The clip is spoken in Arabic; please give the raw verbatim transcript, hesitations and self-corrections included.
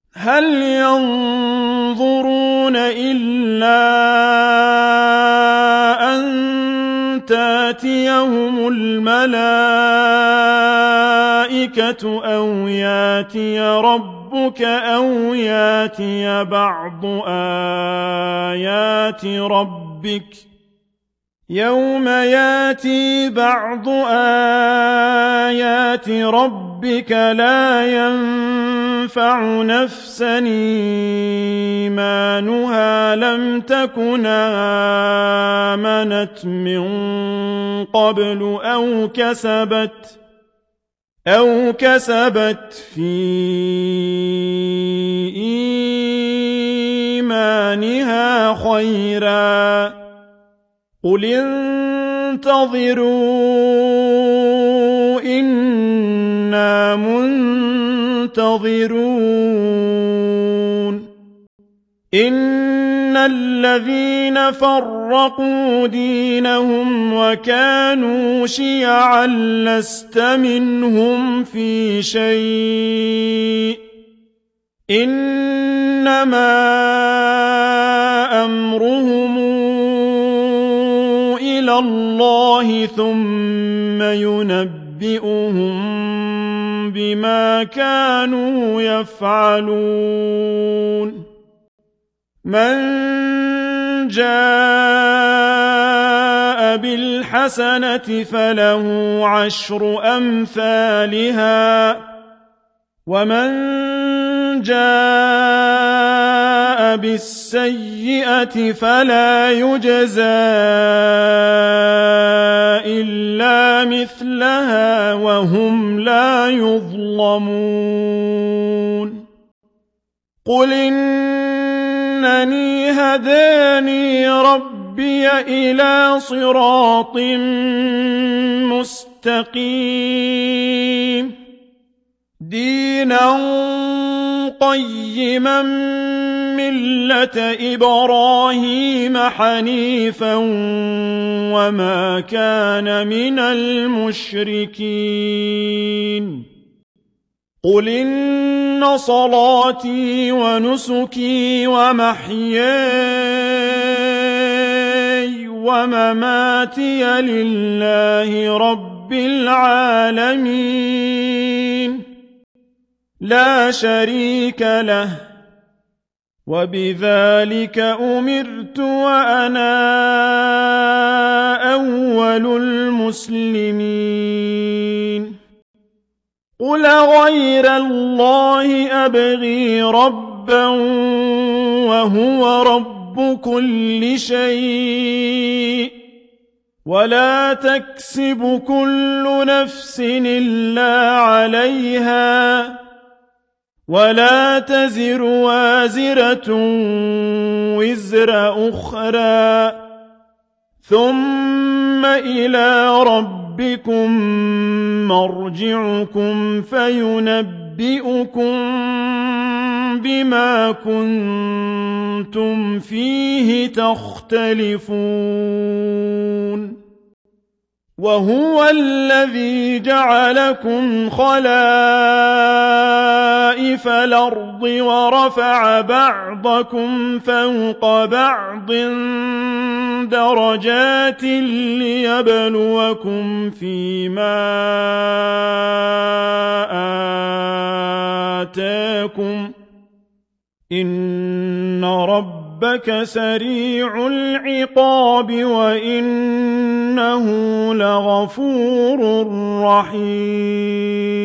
هل ينظرون إلا أن تأتيهم الملائكة أو يأتي ربك أو يأتي بعض آيات ربك يوم يأتي بعض آيات ربك لا ينفع نفسا إيمانها لم تكن آمنت من قبل أو كسبت أو كسبت في إيمانها خيرا قل انتظروا إنا منتظرون إن الذين فرقوا دينهم وكانوا شيعا لست منهم في شيء إنما أمرهم إلى الله ثم ينبئهم بما كانوا يفعلون من جاء بالحسنة فله عشر أمثالها ومن جاء بالسيئة فلا يجزى إلا مثلها وهم لا يظلمون قل إنني هداني ربي إلى صراط مستقيم دينا قيما ملة إبراهيم حنيفا وما كان من المشركين قل إن صلاتي ونسكي ومحياي ومماتي لله رب العالمين لا شريك له وبذلك أمرت وأنا أول المسلمين قل غير الله أبغي ربا وهو رب كل شيء ولا تكسب كل نفس إلا عليها ولا تزر وازرة وزر أخرى ثم إلى ربكم مرجعكم فينبئكم بما كنتم فيه تختلفون وهو الذي جعلكم خلائف الأرض ورفع بعضكم فوق بعض درجات ليبلوكم فيما آتاكم إن ربك سريع العقاب وإنه لغفور رحيم